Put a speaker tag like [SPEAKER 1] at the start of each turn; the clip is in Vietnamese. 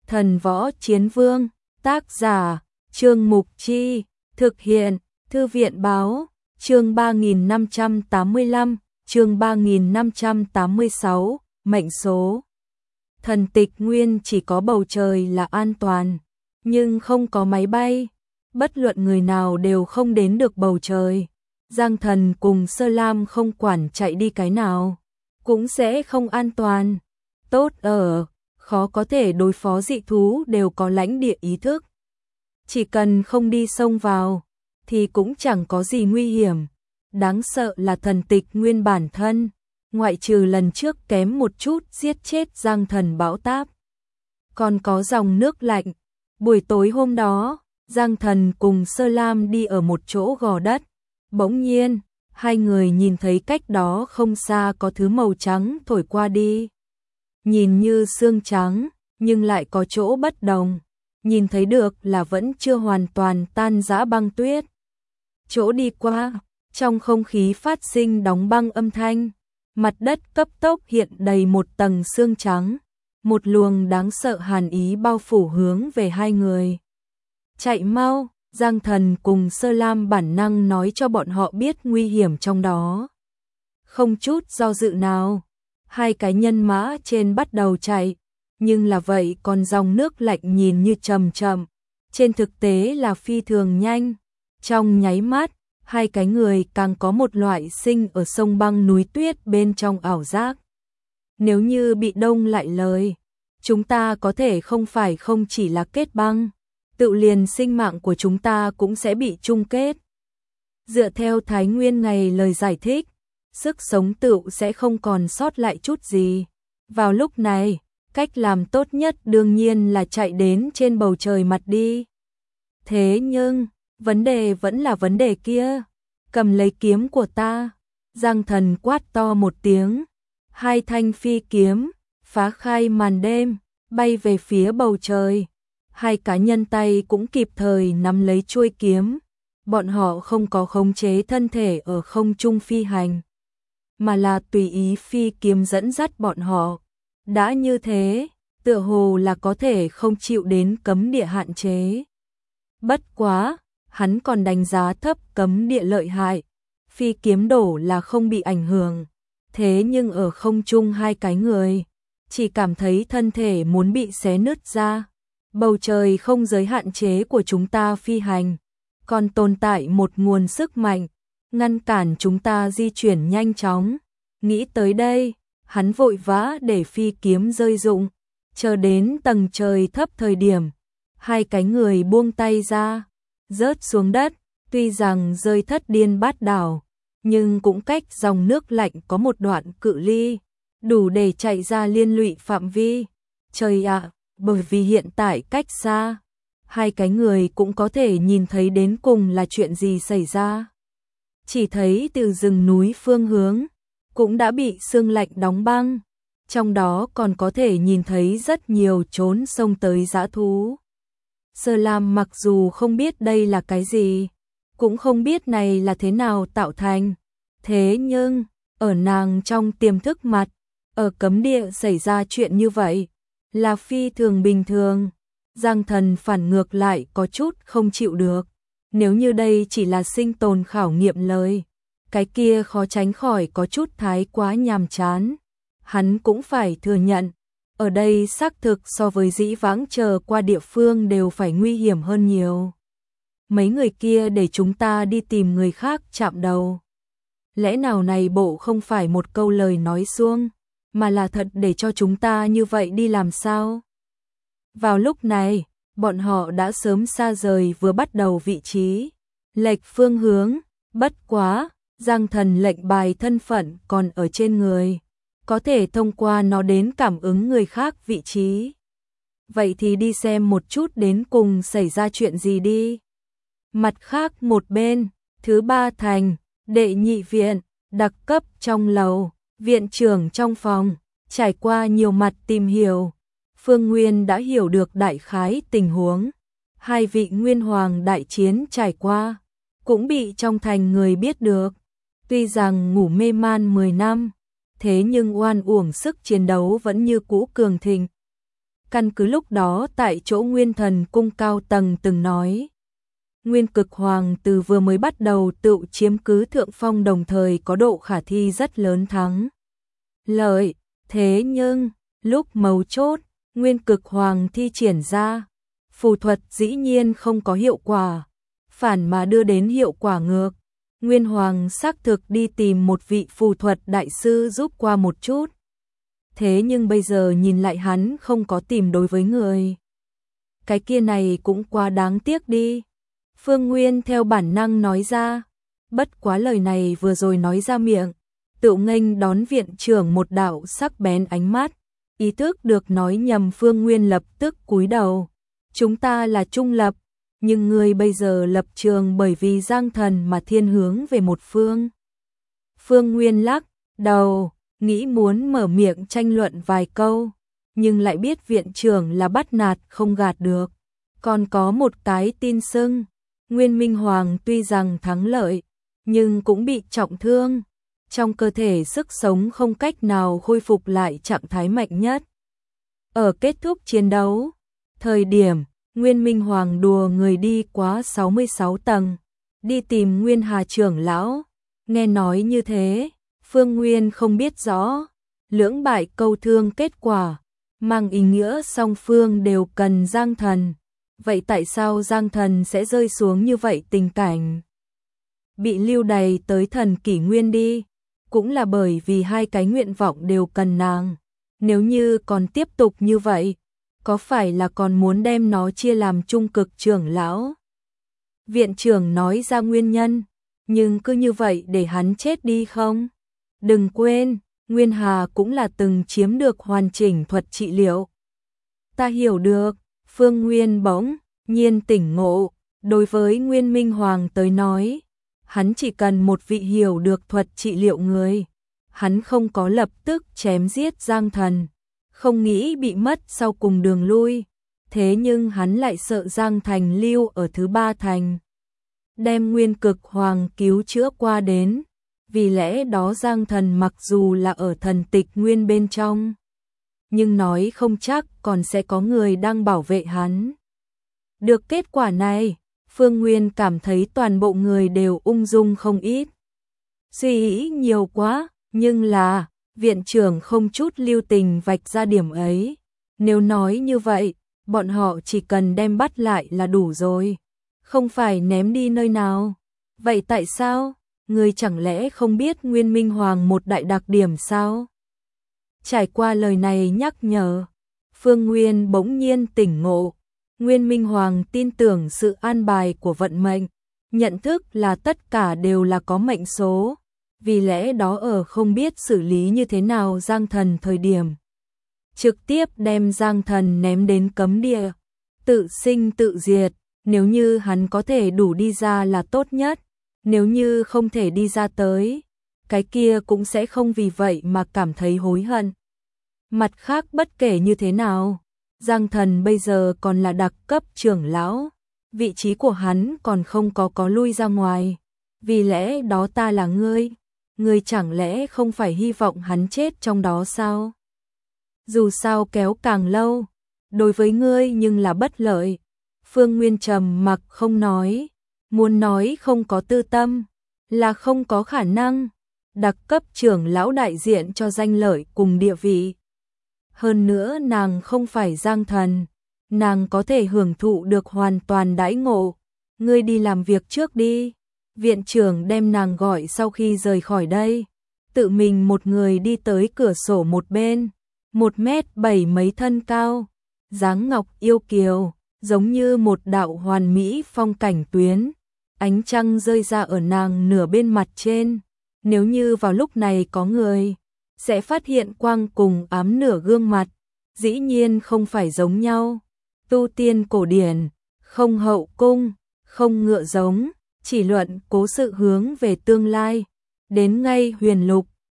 [SPEAKER 1] Thần Võ Chiến Vương, tác giả, Trương Mục Chi, thực hiện, Thư viện Báo, chương 3585, chương 3586, mệnh số. Thần Tịch Nguyên chỉ có bầu trời là an toàn, nhưng không có máy bay, bất luận người nào đều không đến được bầu trời. Giang Thần cùng Sơ Lam không quản chạy đi cái nào, cũng sẽ không an toàn. Tốt ở, khó có thể đối phó dị thú đều có lãnh địa ý thức. Chỉ cần không đi xông vào, thì cũng chẳng có gì nguy hiểm. Đáng sợ là Thần Tịch Nguyên bản thân, ngoại trừ lần trước kém một chút giết chết Giang Thần bão táp. Còn có dòng nước lạnh. Buổi tối hôm đó, Giang Thần cùng Sơ Lam đi ở một chỗ gò đất. Bỗng nhiên, hai người nhìn thấy cách đó không xa có thứ màu trắng thổi qua đi. Nhìn như sương trắng, nhưng lại có chỗ bất đồng. Nhìn thấy được là vẫn chưa hoàn toàn tan rã băng tuyết. Chỗ đi qua, trong không khí phát sinh đóng băng âm thanh. Mặt đất cấp tốc hiện đầy một tầng sương trắng. Một luồng đáng sợ hàn ý bao phủ hướng về hai người. Chạy mau! Giang Thần cùng Sơ Lam bản năng nói cho bọn họ biết nguy hiểm trong đó. Không chút do dự nào, hai cái nhân mã trên bắt đầu chạy, nhưng là vậy còn dòng nước lạnh nhìn như chậm chậm, trên thực tế là phi thường nhanh. Trong nháy mắt, hai cái người càng có một loại sinh ở sông băng núi tuyết bên trong ảo giác. Nếu như bị đông lại lời, chúng ta có thể không chỉ là kết băng, tự liền sinh mạng của chúng ta cũng sẽ bị chung kết. Dựa theo Thái Nguyên ngày lời giải thích, sức sống tựu sẽ không còn sót lại chút gì. Vào lúc này, cách làm tốt nhất đương nhiên là chạy đến trên bầu trời mặt đi. Thế nhưng, vấn đề vẫn là vấn đề kia. Cầm lấy kiếm của ta. Giang Thần quát to một tiếng. Hai thanh phi kiếm, phá khai màn đêm, bay về phía bầu trời. Hai cá nhân tay cũng kịp thời nắm lấy chuôi kiếm. Bọn họ không có khống chế thân thể ở không trung phi hành, mà là tùy ý phi kiếm dẫn dắt bọn họ. Đã như thế, tựa hồ là có thể không chịu đến cấm địa hạn chế. Bất quá, hắn còn đánh giá thấp cấm địa lợi hại. Phi kiếm đổ là không bị ảnh hưởng. Thế nhưng ở không trung hai cái người, chỉ cảm thấy thân thể muốn bị xé nứt ra. Bầu trời không giới hạn chế của chúng ta phi hành, còn tồn tại một nguồn sức mạnh, ngăn cản chúng ta di chuyển nhanh chóng. Nghĩ tới đây, hắn vội vã để phi kiếm rơi rụng, chờ đến tầng trời thấp thời điểm, hai cái người buông tay ra, rớt xuống đất, tuy rằng rơi thất điên bát đảo, nhưng cũng cách dòng nước lạnh có một đoạn cự ly, đủ để chạy ra liên lụy phạm vi. Trời ạ! Bởi vì hiện tại cách xa, hai cái người cũng có thể nhìn thấy đến cùng là chuyện gì xảy ra. Chỉ thấy từ rừng núi phương hướng, cũng đã bị sương lạnh đóng băng, trong đó còn có thể nhìn thấy rất nhiều trốn sông tới dã thú. Sơ Lam mặc dù không biết đây là cái gì, cũng không biết này là thế nào tạo thành, thế nhưng, ở nàng trong tiềm thức mặt, ở cấm địa xảy ra chuyện như vậy, là phi thường bình thường. Giang Thần phản ngược lại có chút không chịu được. Nếu như đây chỉ là sinh tồn khảo nghiệm lời, cái kia khó tránh khỏi có chút thái quá nhàm chán. Hắn cũng phải thừa nhận, ở đây xác thực so với dĩ vãng chờ qua địa phương đều phải nguy hiểm hơn nhiều. Mấy người kia để chúng ta đi tìm người khác chạm đầu. Lẽ nào này bộ không phải một câu lời nói suông, mà là thật để cho chúng ta như vậy đi làm sao? Vào lúc này, bọn họ đã sớm xa rời vừa bắt đầu vị trí, lệch phương hướng, bất quá, Giang Thần lệnh bài thân phận còn ở trên người, có thể thông qua nó đến cảm ứng người khác vị trí. Vậy thì đi xem một chút đến cùng xảy ra chuyện gì đi. Mặt khác một bên, thứ ba thành, đệ nhị viện, đặc cấp trong lầu. Viện trưởng trong phòng, trải qua nhiều mặt tìm hiểu, Phương Nguyên đã hiểu được đại khái tình huống. Hai vị nguyên hoàng đại chiến trải qua, cũng bị trong thành người biết được. Tuy rằng ngủ mê man 10 năm, thế nhưng oan uổng sức chiến đấu vẫn như cũ cường thịnh. Căn cứ lúc đó tại chỗ Nguyên Thần Cung cao tầng từng nói, Nguyên Cực Hoàng từ vừa mới bắt đầu tự chiếm cứ thượng phong, đồng thời có độ khả thi rất lớn thắng lợi. Thế nhưng, lúc mấu chốt, Nguyên Cực Hoàng thi triển ra phù thuật dĩ nhiên không có hiệu quả, phản mà đưa đến hiệu quả ngược. Nguyên Hoàng xác thực đi tìm một vị phù thuật đại sư giúp qua một chút. Thế nhưng bây giờ nhìn lại hắn không có tìm đối với người. Cái kia này cũng quá đáng tiếc đi. Phương Nguyên theo bản năng nói ra. Bất quá lời này vừa rồi nói ra miệng, tự nghênh đón viện trưởng một đạo sắc bén ánh mắt. Ý thức được nói nhầm, Phương Nguyên lập tức cúi đầu. Chúng ta là trung lập, nhưng ngươi bây giờ lập trường bởi vì Giang Thần mà thiên hướng về một phương. Phương Nguyên lắc đầu, nghĩ muốn mở miệng tranh luận vài câu, nhưng lại biết viện trưởng là bắt nạt không gạt được. Còn có một cái tin sưng, Nguyên Minh Hoàng tuy rằng thắng lợi, nhưng cũng bị trọng thương. Trong cơ thể sức sống không cách nào khôi phục lại trạng thái mạnh nhất. Ở kết thúc chiến đấu, thời điểm Nguyên Minh Hoàng đùa người đi quá 66 tầng, đi tìm Nguyên Hà trưởng lão. Nghe nói như thế, Phương Nguyên không biết rõ, lưỡng bại câu thương kết quả, mang ý nghĩa song phương đều cần Giang Thần. Vậy tại sao Giang Thần sẽ rơi xuống như vậy tình cảnh? Bị lưu đày tới thần kỷ nguyên đi, cũng là bởi vì hai cái nguyện vọng đều cần nàng. Nếu như còn tiếp tục như vậy, có phải là còn muốn đem nó chia làm trung cực trưởng lão? Viện trưởng nói ra nguyên nhân, nhưng cứ như vậy để hắn chết đi không? Đừng quên, Nguyên Hà cũng là từng chiếm được hoàn chỉnh thuật trị liệu. Ta hiểu được, Phương Nguyên bỗng nhiên tỉnh ngộ, đối với Nguyên Minh Hoàng tới nói, hắn chỉ cần một vị hiểu được thuật trị liệu người. Hắn không có lập tức chém giết Giang Thần, không nghĩ bị mất sau cùng đường lui. Thế nhưng hắn lại sợ Giang Thành lưu ở thứ ba thành, đem Nguyên Cực Hoàng cứu chữa qua đến. Vì lẽ đó Giang Thần mặc dù là ở thần tịch nguyên bên trong, nhưng nói không chắc còn sẽ có người đang bảo vệ hắn. Được kết quả này, Phương Nguyên cảm thấy toàn bộ người đều ung dung không ít. Suy nghĩ nhiều quá, nhưng là, viện trưởng không chút lưu tình vạch ra điểm ấy. Nếu nói như vậy, bọn họ chỉ cần đem bắt lại là đủ rồi, không phải ném đi nơi nào. Vậy tại sao? Người chẳng lẽ không biết Nguyên Minh Hoàng một đại đặc điểm sao? Trải qua lời này nhắc nhở, Phương Nguyên bỗng nhiên tỉnh ngộ. Nguyên Minh Hoàng tin tưởng sự an bài của vận mệnh, nhận thức là tất cả đều là có mệnh số. Vì lẽ đó ở không biết xử lý như thế nào Giang Thần thời điểm, trực tiếp đem Giang Thần ném đến cấm địa, tự sinh tự diệt. Nếu như hắn có thể đủ đi ra là tốt nhất, nếu như không thể đi ra tới, cái kia cũng sẽ không vì vậy mà cảm thấy hối hận. Mặt khác bất kể như thế nào, Giang Thần bây giờ còn là đặc cấp trưởng lão, vị trí của hắn còn không có lui ra ngoài. Vì lẽ đó ta là ngươi chẳng lẽ không phải hy vọng hắn chết trong đó sao? Dù sao kéo càng lâu, đối với ngươi nhưng là bất lợi. Phương Nguyên trầm mặc không nói, muốn nói không có tư tâm, là không có khả năng. Đặc cấp trưởng lão đại diện cho danh lợi cùng địa vị. Hơn nữa nàng không phải Giang Thần, nàng có thể hưởng thụ được hoàn toàn đãi ngộ. Ngươi đi làm việc trước đi. Viện trưởng đem nàng gọi sau khi rời khỏi đây, tự mình một người đi tới cửa sổ một bên, 1m7 mấy thân cao, dáng ngọc yêu kiều, giống như một đạo hoàn mỹ phong cảnh tuyến. Ánh trăng rơi ra ở nàng nửa bên mặt trên, nếu như vào lúc này có người, sẽ phát hiện quang cùng ám nửa gương mặt, dĩ nhiên không phải giống nhau. Tu tiên cổ điển, không hậu cung, không ngựa giống, chỉ luận cố sự hướng về tương lai, đến ngay huyền lục,